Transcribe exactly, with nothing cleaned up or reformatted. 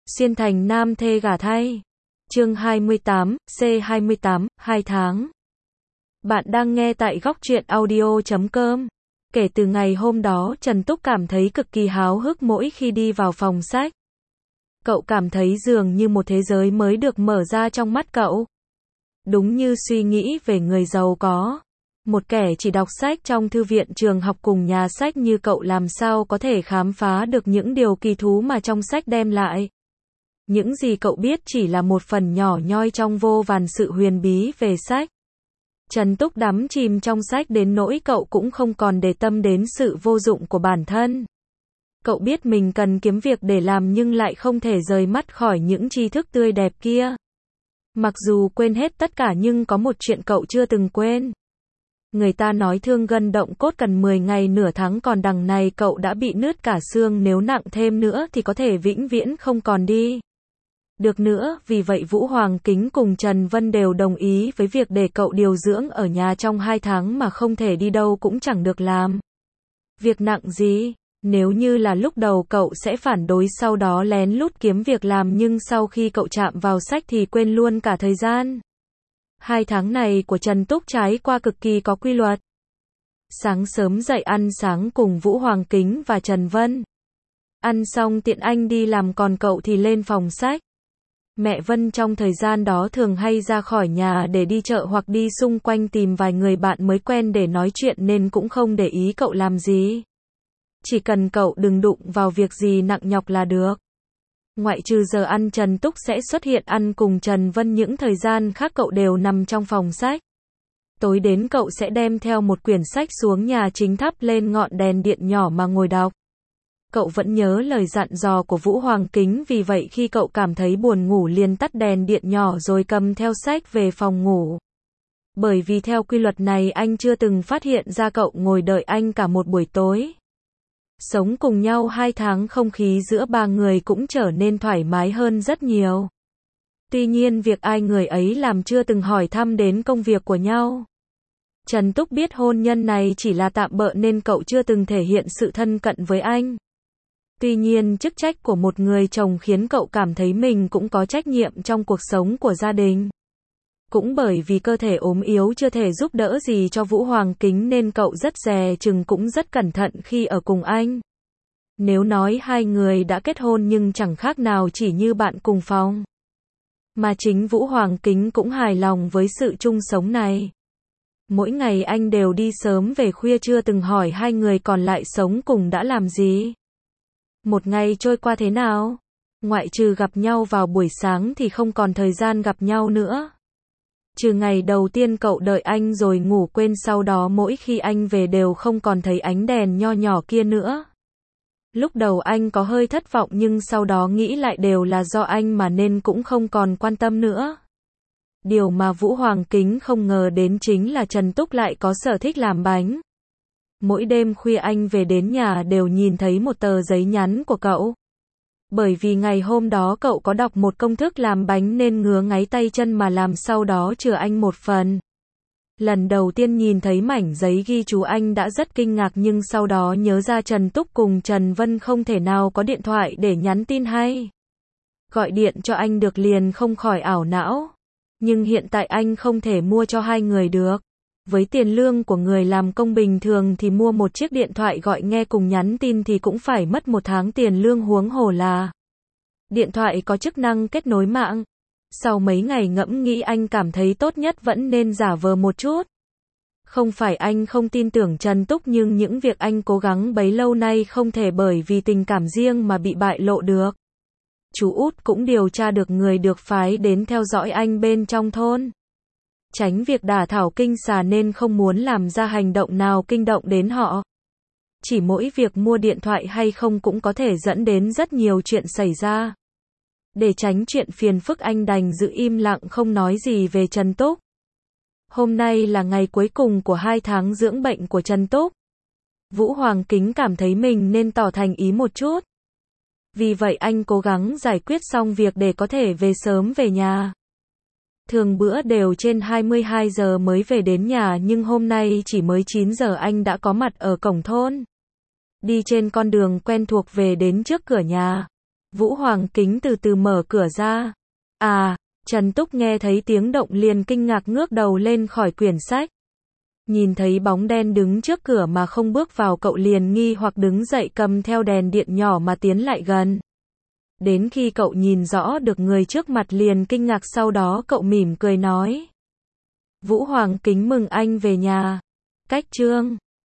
Xuyên thành nam thê gả thay. Chương hai mươi tám, C hai mươi tám, hai tháng. Bạn đang nghe tại góc truyện audio chấm com. Kể từ ngày hôm đó, Trần Túc cảm thấy cực kỳ háo hức mỗi khi đi vào phòng sách. Cậu cảm thấy dường như một thế giới mới được mở ra trong mắt cậu. Đúng như suy nghĩ về người giàu có. Một kẻ chỉ đọc sách trong thư viện trường học cùng nhà sách như cậu làm sao có thể khám phá được những điều kỳ thú mà trong sách đem lại. Những gì cậu biết chỉ là một phần nhỏ nhoi trong vô vàn sự huyền bí về sách. Trần Túc đắm chìm trong sách đến nỗi cậu cũng không còn để tâm đến sự vô dụng của bản thân. Cậu biết mình cần kiếm việc để làm nhưng lại không thể rời mắt khỏi những tri thức tươi đẹp kia. Mặc dù quên hết tất cả nhưng có một chuyện cậu chưa từng quên. Người ta nói thương gân động cốt cần mười ngày nửa tháng, còn đằng này cậu đã bị nứt cả xương, nếu nặng thêm nữa thì có thể vĩnh viễn không còn đi được nữa. Vì vậy Vũ Hoàng Kính cùng Trần Vân đều đồng ý với việc để cậu điều dưỡng ở nhà trong hai tháng mà không thể đi đâu cũng chẳng được làm việc nặng gì. Nếu như là lúc đầu cậu sẽ phản đối, sau đó lén lút kiếm việc làm, nhưng sau khi cậu chạm vào sách thì quên luôn cả thời gian. Hai tháng này của Trần Túc trải qua cực kỳ có quy luật. Sáng sớm dậy ăn sáng cùng Vũ Hoàng Kính và Trần Vân. Ăn xong tiện anh đi làm, còn cậu thì lên phòng sách. Mẹ Vân trong thời gian đó thường hay ra khỏi nhà để đi chợ hoặc đi xung quanh tìm vài người bạn mới quen để nói chuyện nên cũng không để ý cậu làm gì. Chỉ cần cậu đừng đụng vào việc gì nặng nhọc là được. Ngoại trừ giờ ăn, Trần Túc sẽ xuất hiện ăn cùng Trần Vân, những thời gian khác cậu đều nằm trong phòng sách. Tối đến cậu sẽ đem theo một quyển sách xuống nhà chính, thắp lên ngọn đèn điện nhỏ mà ngồi đọc. Cậu vẫn nhớ lời dặn dò của Vũ Hoàng Kính, vì vậy khi cậu cảm thấy buồn ngủ liền tắt đèn điện nhỏ rồi cầm theo sách về phòng ngủ. Bởi vì theo quy luật này anh chưa từng phát hiện ra cậu ngồi đợi anh cả một buổi tối. Sống cùng nhau hai tháng, không khí giữa ba người cũng trở nên thoải mái hơn rất nhiều. Tuy nhiên việc ai người ấy làm chưa từng hỏi thăm đến công việc của nhau. Trần Túc biết hôn nhân này chỉ là tạm bợ nên cậu chưa từng thể hiện sự thân cận với anh. Tuy nhiên chức trách của một người chồng khiến cậu cảm thấy mình cũng có trách nhiệm trong cuộc sống của gia đình. Cũng bởi vì cơ thể ốm yếu chưa thể giúp đỡ gì cho Vũ Hoàng Kính nên cậu rất dè chừng cũng rất cẩn thận khi ở cùng anh. Nếu nói hai người đã kết hôn nhưng chẳng khác nào chỉ như bạn cùng phòng. Mà chính Vũ Hoàng Kính cũng hài lòng với sự chung sống này. Mỗi ngày anh đều đi sớm về khuya, chưa từng hỏi hai người còn lại sống cùng đã làm gì. Một ngày trôi qua thế nào? Ngoại trừ gặp nhau vào buổi sáng thì không còn thời gian gặp nhau nữa. Trừ ngày đầu tiên cậu đợi anh rồi ngủ quên, sau đó mỗi khi anh về đều không còn thấy ánh đèn nho nhỏ kia nữa. Lúc đầu anh có hơi thất vọng nhưng sau đó nghĩ lại đều là do anh mà nên cũng không còn quan tâm nữa. Điều mà Vũ Hoàng Kính không ngờ đến chính là Trần Túc lại có sở thích làm bánh. Mỗi đêm khuya anh về đến nhà đều nhìn thấy một tờ giấy nhắn của cậu. Bởi vì ngày hôm đó cậu có đọc một công thức làm bánh nên ngứa ngáy tay chân mà làm, sau đó chừa anh một phần. Lần đầu tiên nhìn thấy mảnh giấy ghi chú anh đã rất kinh ngạc, nhưng sau đó nhớ ra Trần Túc cùng Trần Vân không thể nào có điện thoại để nhắn tin hay gọi điện cho anh được liền không khỏi ảo não. Nhưng hiện tại anh không thể mua cho hai người được. Với tiền lương của người làm công bình thường thì mua một chiếc điện thoại gọi nghe cùng nhắn tin thì cũng phải mất một tháng tiền lương, huống hồ là điện thoại có chức năng kết nối mạng. Sau mấy ngày ngẫm nghĩ anh cảm thấy tốt nhất vẫn nên giả vờ một chút. Không phải anh không tin tưởng Trần Túc, nhưng những việc anh cố gắng bấy lâu nay không thể bởi vì tình cảm riêng mà bị bại lộ được. Chú út cũng điều tra được người được phái đến theo dõi anh bên trong thôn. Tránh việc đả thảo kinh xà nên không muốn làm ra hành động nào kinh động đến họ. Chỉ mỗi việc mua điện thoại hay không cũng có thể dẫn đến rất nhiều chuyện xảy ra. Để tránh chuyện phiền phức anh đành giữ im lặng không nói gì về Trần Túc. Hôm nay là ngày cuối cùng của hai tháng dưỡng bệnh của Trần Túc. Vũ Hoàng Kính cảm thấy mình nên tỏ thành ý một chút. Vì vậy anh cố gắng giải quyết xong việc để có thể về sớm về nhà. Thường bữa đều trên hai mươi hai giờ mới về đến nhà, nhưng hôm nay chỉ mới chín giờ anh đã có mặt ở cổng thôn. Đi trên con đường quen thuộc về đến trước cửa nhà. Vũ Hoàng Kính từ từ mở cửa ra. À, Trần Túc nghe thấy tiếng động liền kinh ngạc ngước đầu lên khỏi quyển sách. Nhìn thấy bóng đen đứng trước cửa mà không bước vào, cậu liền nghi hoặc đứng dậy cầm theo đèn điện nhỏ mà tiến lại gần. Đến khi cậu nhìn rõ được người trước mặt liền kinh ngạc, sau đó cậu mỉm cười nói. Vũ Hoàng Kính mừng anh về nhà. Cách chương